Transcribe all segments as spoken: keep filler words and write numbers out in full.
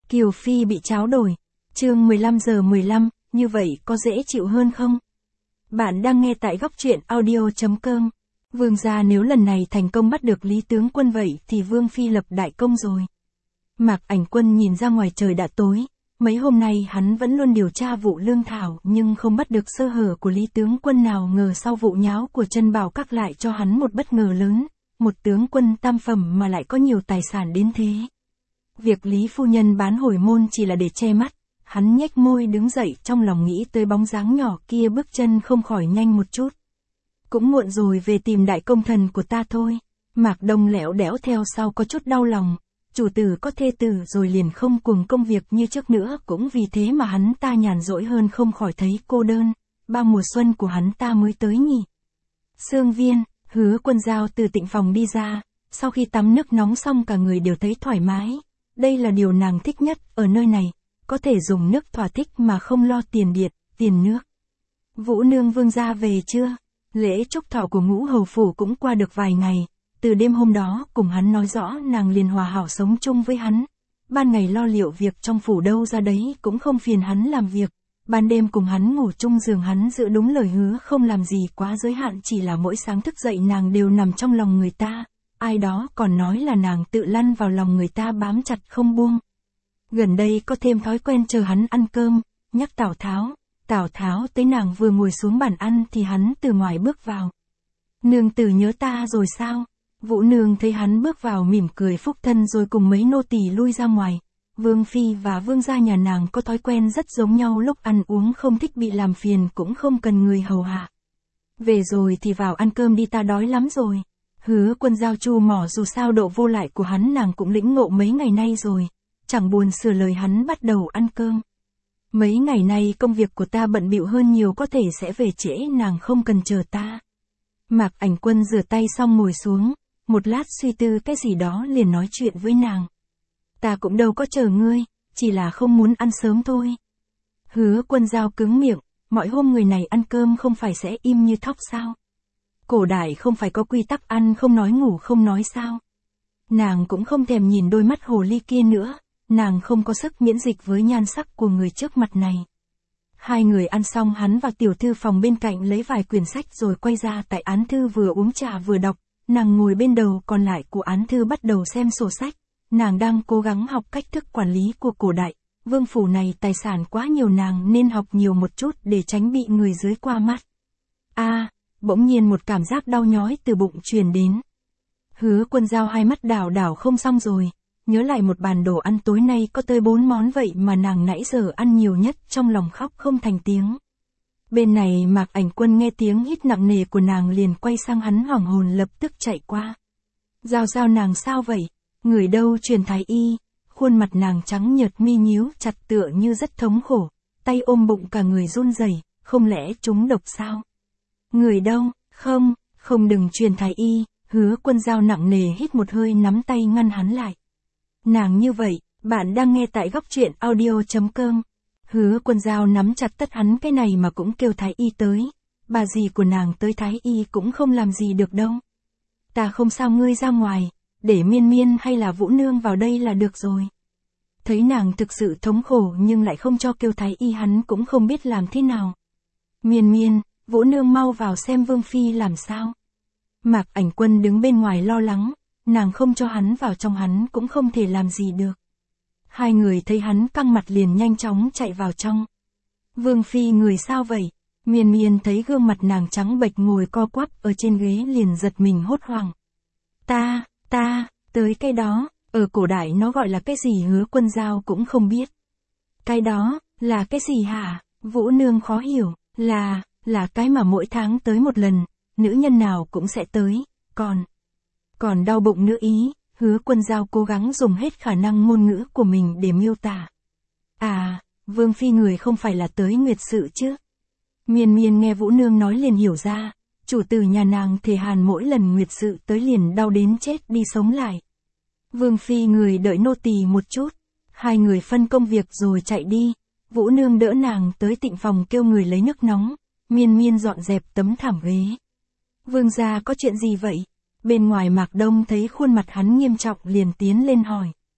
Kiều Phi bị tráo đổi. Chương mười lăm giờ mười lăm, như vậy có dễ chịu hơn không? Bạn đang nghe tại góc truyện audio chấm com. Vương gia nếu lần này thành công bắt được Lý tướng quân vậy thì Vương Phi lập đại công rồi. Mạc Ảnh Quân nhìn ra ngoài trời đã tối. Mấy hôm nay hắn vẫn luôn điều tra vụ lương thảo nhưng không bắt được sơ hở của Lý tướng quân, nào ngờ sau vụ nháo của Trân Bảo Các lại cho hắn một bất ngờ lớn. Một tướng quân tam phẩm mà lại có nhiều tài sản đến thế. Việc Lý phu nhân bán hồi môn chỉ là để che mắt. Hắn nhếch môi đứng dậy, trong lòng nghĩ tới bóng dáng nhỏ kia, bước chân không khỏi nhanh một chút. Cũng muộn rồi, về tìm đại công thần của ta thôi. Mạc Đông lẻo đẽo theo sau có chút đau lòng. Chủ tử có thê tử rồi liền không cuồng công việc như trước nữa, cũng vì thế mà hắn ta nhàn rỗi hơn, không khỏi thấy cô đơn. Bao mùa xuân của hắn ta mới tới nhỉ. Sương Viên, Hứa Quân Giao từ tịnh phòng đi ra. Sau khi tắm nước nóng xong cả người đều thấy thoải mái. Đây là điều nàng thích nhất ở nơi này. Có thể dùng nước thỏa thích mà không lo tiền điện, tiền nước. Vũ nương vương gia về chưa? Lễ chúc thọ của Ngũ hầu phủ cũng qua được vài ngày. Từ đêm hôm đó cùng hắn nói rõ, nàng liền hòa hảo sống chung với hắn. Ban ngày lo liệu việc trong phủ đâu ra đấy, cũng không phiền hắn làm việc. Ban đêm cùng hắn ngủ chung giường, hắn giữ đúng lời hứa không làm gì quá giới hạn, chỉ là mỗi sáng thức dậy nàng đều nằm trong lòng người ta. Ai đó còn nói là nàng tự lăn vào lòng người ta bám chặt không buông. Gần đây có thêm thói quen chờ hắn ăn cơm, nhắc Tào Tháo. Tào Tháo tới nàng vừa ngồi xuống bàn ăn thì hắn từ ngoài bước vào. Nương tử nhớ ta rồi sao? Vũ nương thấy hắn bước vào mỉm cười phúc thân rồi cùng mấy nô tỳ lui ra ngoài. Vương Phi và vương gia nhà nàng có thói quen rất giống nhau, lúc ăn uống không thích bị làm phiền, cũng không cần người hầu hạ. Về rồi thì vào ăn cơm đi, ta đói lắm rồi. Hứa Quân Giao chu mỏ, dù sao độ vô lại của hắn nàng cũng lĩnh ngộ mấy ngày nay rồi. Chẳng buồn sửa lời hắn, bắt đầu ăn cơm. Mấy ngày nay công việc của ta bận bịu hơn nhiều, có thể sẽ về trễ, nàng không cần chờ ta. Mạc Ảnh Quân rửa tay xong ngồi xuống, một lát suy tư cái gì đó liền nói chuyện với nàng. Ta cũng đâu có chờ ngươi, chỉ là không muốn ăn sớm thôi. Hứa Quân Giao cứng miệng, mọi hôm người này ăn cơm không phải sẽ im như thóc sao? Cổ đại không phải có quy tắc ăn không nói ngủ không nói sao? Nàng cũng không thèm nhìn đôi mắt hồ ly kia nữa. Nàng không có sức miễn dịch với nhan sắc của người trước mặt này. Hai người ăn xong, hắn vào tiểu thư phòng bên cạnh lấy vài quyển sách rồi quay ra tại án thư, vừa uống trà vừa đọc. Nàng ngồi bên đầu còn lại của án thư bắt đầu xem sổ sách. Nàng đang cố gắng học cách thức quản lý của cổ đại. Vương phủ này tài sản quá nhiều, nàng nên học nhiều một chút để tránh bị người dưới qua mắt. A, à, bỗng nhiên một cảm giác đau nhói từ bụng truyền đến. Hứa Quân Giao hai mắt đảo đảo không xong rồi. Nhớ lại một bàn đồ ăn tối nay có tới bốn món vậy mà nàng nãy giờ ăn nhiều nhất, trong lòng khóc không thành tiếng. Bên này Mạc Ảnh Quân nghe tiếng hít nặng nề của nàng liền quay sang hắn, hoảng hồn lập tức chạy qua. Giao Giao, nàng sao vậy? Người đâu truyền thái y? Khuôn mặt nàng trắng nhợt, mi nhíu chặt tựa như rất thống khổ, tay ôm bụng cả người run rẩy, không lẽ trúng độc sao? Người đâu? Không, không, đừng truyền thái y. Hứa Quân Giao nặng nề hít một hơi, nắm tay ngăn hắn lại. Nàng như vậy, bạn đang nghe tại góc truyện audio chấm com. Hứa Quân Giao nắm chặt tất hắn, cái này mà cũng kêu thái y tới. Bà dì của nàng tới thái y cũng không làm gì được đâu. Ta không sao, ngươi ra ngoài, để Miên Miên hay là Vũ nương vào đây là được rồi. Thấy nàng thực sự thống khổ nhưng lại không cho kêu thái y, hắn cũng không biết làm thế nào. Miên Miên, Vũ nương mau vào xem Vương Phi làm sao. Mạc Ảnh Quân đứng bên ngoài lo lắng. Nàng không cho hắn vào trong, hắn cũng không thể làm gì được. Hai người thấy hắn căng mặt liền nhanh chóng chạy vào trong. Vương Phi, người sao vậy? Miên Miên thấy gương mặt nàng trắng bệch ngồi co quắp ở trên ghế liền giật mình hốt hoảng. Ta, ta, tới cái đó, ở cổ đại nó gọi là cái gì? Hứa Quân Giao cũng không biết. Cái đó, là cái gì hả? Vũ nương khó hiểu, là, là cái mà mỗi tháng tới một lần, nữ nhân nào cũng sẽ tới, còn... Còn đau bụng nữa ý. Hứa Quân Giao cố gắng dùng hết khả năng ngôn ngữ của mình để miêu tả. À, Vương Phi người không phải là tới nguyệt sự chứ? Miên Miên nghe Vũ nương nói liền hiểu ra. Chủ tử nhà nàng Thể Hàn mỗi lần nguyệt sự tới liền đau đến chết đi sống lại. Vương Phi người đợi nô tỳ một chút. Hai người phân công việc rồi chạy đi. Vũ nương đỡ nàng tới tịnh phòng kêu người lấy nước nóng. Miên Miên dọn dẹp tấm thảm ghế. Vương gia có chuyện gì vậy? Bên ngoài Mạc Đông thấy khuôn mặt hắn nghiêm trọng liền tiến lên hỏi.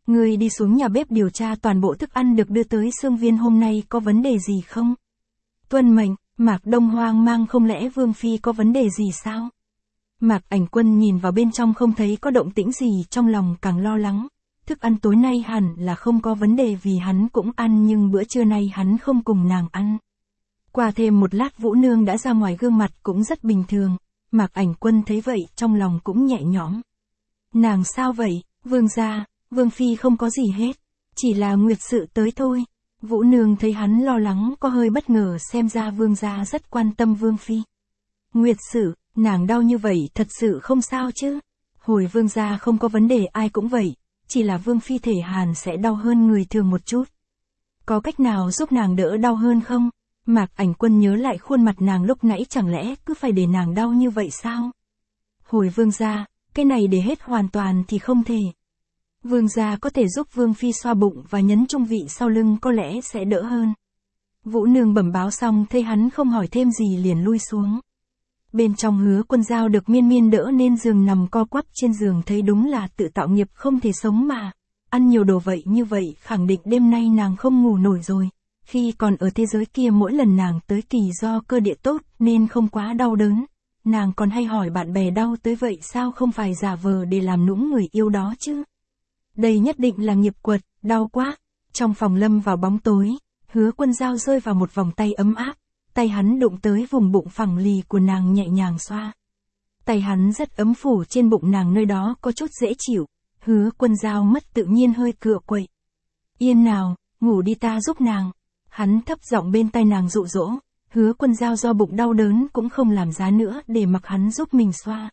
Ngươi đi xuống nhà bếp điều tra toàn bộ thức ăn được đưa tới Xương Viên hôm nay có vấn đề gì không? Tuân mệnh. Mạc Đông hoang mang, không lẽ Vương Phi có vấn đề gì sao? Mạc Ảnh Quân nhìn vào bên trong không thấy có động tĩnh gì, trong lòng càng lo lắng. Thức ăn tối nay hẳn là không có vấn đề vì hắn cũng ăn, nhưng bữa trưa nay hắn không cùng nàng ăn. Qua thêm một lát Vũ Nương đã ra ngoài, gương mặt cũng rất bình thường. Mạc Ảnh Quân thấy vậy trong lòng cũng nhẹ nhõm. Nàng sao vậy, Vương gia? Vương Phi không có gì hết, chỉ là Nguyệt sự tới thôi. Vũ Nương thấy hắn lo lắng có hơi bất ngờ, xem ra Vương gia rất quan tâm Vương Phi. Nguyệt sự, nàng đau như vậy thật sự không sao chứ? Hồi Vương gia không có vấn đề, ai cũng vậy, chỉ là Vương Phi thể hàn sẽ đau hơn người thường một chút. Có cách nào giúp nàng đỡ đau hơn không? Mạc Ảnh Quân nhớ lại khuôn mặt nàng lúc nãy, chẳng lẽ cứ phải để nàng đau như vậy sao? Hồi Vương gia, cái này để hết hoàn toàn thì không thể. Vương gia có thể giúp Vương Phi xoa bụng và nhấn trung vị sau lưng, có lẽ sẽ đỡ hơn. Vũ Nương bẩm báo xong thấy hắn không hỏi thêm gì liền lui xuống. Bên trong Hứa Quân Dao được Miên Miên đỡ nên giường, nằm co quắp trên giường, thấy đúng là tự tạo nghiệp không thể sống mà. Ăn nhiều đồ vậy như vậy khẳng định đêm nay nàng không ngủ nổi rồi. Khi còn ở thế giới kia mỗi lần nàng tới kỳ do cơ địa tốt nên không quá đau đớn. Nàng còn hay hỏi bạn bè đau tới vậy sao không phải giả vờ để làm nũng người yêu đó chứ. Đây nhất định là nghiệp quật, đau quá. Trong phòng lâm vào bóng tối, Hứa Quân Dao rơi vào một vòng tay ấm áp, tay hắn đụng tới vùng bụng phẳng lì của nàng nhẹ nhàng xoa. Tay hắn rất ấm, phủ trên bụng nàng, nơi đó có chút dễ chịu. Hứa Quân Dao mất tự nhiên hơi cựa quậy. Yên nào, ngủ đi, ta giúp nàng. Hắn thấp giọng bên tai nàng dụ dỗ. Hứa Quân Dao do bụng đau đớn cũng không làm giá nữa để mặc hắn giúp mình xoa.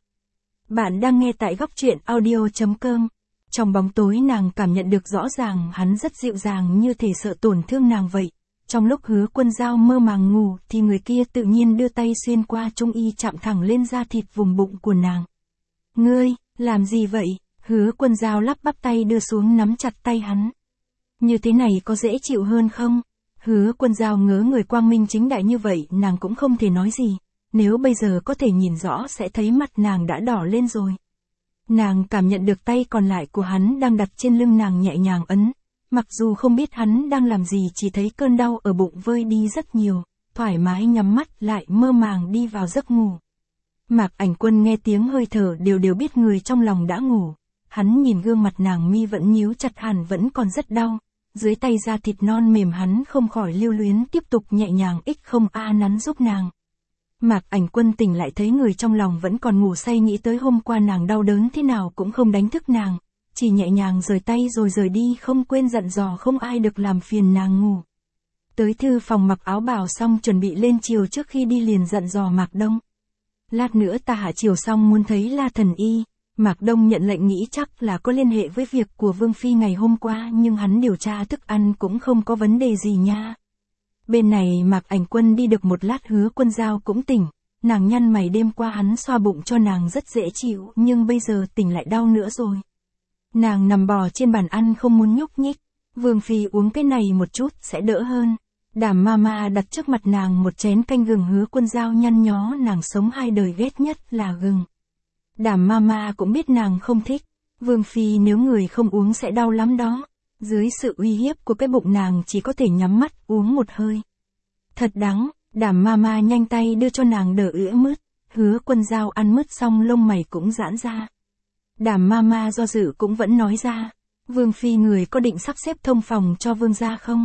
Bạn đang nghe tại góc truyện audio chấm com. Trong bóng tối nàng cảm nhận được rõ ràng hắn rất dịu dàng, như thể sợ tổn thương nàng vậy. Trong lúc Hứa Quân Dao mơ màng ngủ thì người kia tự nhiên đưa tay xuyên qua trung y, chạm thẳng lên da thịt vùng bụng của nàng. Ngươi, làm gì vậy? Hứa Quân Dao lắp bắp tay đưa xuống nắm chặt tay hắn. Như thế này có dễ chịu hơn không? Hứa Quân Dao ngớ người, quang minh chính đại như vậy nàng cũng không thể nói gì. Nếu bây giờ có thể nhìn rõ sẽ thấy mặt nàng đã đỏ lên rồi. Nàng cảm nhận được tay còn lại của hắn đang đặt trên lưng nàng, nhẹ nhàng ấn. Mặc dù không biết hắn đang làm gì, chỉ thấy cơn đau ở bụng vơi đi rất nhiều, thoải mái nhắm mắt lại mơ màng đi vào giấc ngủ. Mạc Ảnh Quân nghe tiếng hơi thở đều đều biết người trong lòng đã ngủ. Hắn nhìn gương mặt nàng, mi vẫn nhíu chặt, hẳn vẫn còn rất đau. Dưới tay da thịt non mềm hắn không khỏi lưu luyến, tiếp tục nhẹ nhàng ích không a nắn giúp nàng. Mạc Ảnh Quân tỉnh lại thấy người trong lòng vẫn còn ngủ say, nghĩ tới hôm qua nàng đau đớn thế nào cũng không đánh thức nàng. Chỉ nhẹ nhàng rời tay rồi rời đi, không quên dặn dò không ai được làm phiền nàng ngủ. Tới thư phòng mặc áo bào xong chuẩn bị lên chiều, trước khi đi liền dặn dò Mạc Đông. Lát nữa ta hạ chiều xong muốn thấy La Thần Y. Mạc Đông nhận lệnh, nghĩ chắc là có liên hệ với việc của Vương Phi ngày hôm qua, nhưng hắn điều tra thức ăn cũng không có vấn đề gì nha. Bên này Mạc Ảnh Quân đi được một lát, Hứa Quân Dao cũng tỉnh. Nàng nhăn mày, đêm qua hắn xoa bụng cho nàng rất dễ chịu, nhưng bây giờ tỉnh lại đau nữa rồi. Nàng nằm bò trên bàn ăn không muốn nhúc nhích. Vương Phi uống cái này một chút sẽ đỡ hơn. Đàm Mama đặt trước mặt nàng một chén canh gừng. Hứa Quân Dao nhăn nhó, nàng sống hai đời ghét nhất là gừng. Đàm Mama cũng biết nàng không thích. Vương Phi nếu người không uống sẽ đau lắm đó. Dưới sự uy hiếp của cái bụng nàng chỉ có thể nhắm mắt uống một hơi. Thật đắng. Đàm Mama nhanh tay đưa cho nàng đỡ ưỡi mứt. Hứa Quân Dao ăn mứt xong lông mày cũng giãn ra. Đàm Mama do dự cũng vẫn nói ra. Vương Phi người có định sắp xếp thông phòng cho Vương gia không?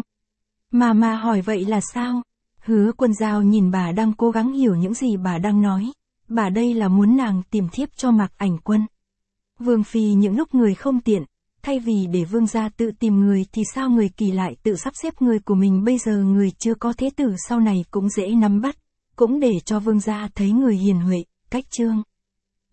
Mama hỏi vậy là sao? Hứa Quân Dao nhìn bà đang cố gắng hiểu những gì bà đang nói. Bà đây là muốn nàng tìm thiếp cho Mạc Ảnh Quân. Vương Phi những lúc người không tiện, thay vì để Vương gia tự tìm người thì sao người Kỳ lại tự sắp xếp người của mình, bây giờ người chưa có thế tử sau này cũng dễ nắm bắt, cũng để cho Vương gia thấy người hiền huệ, cách trương.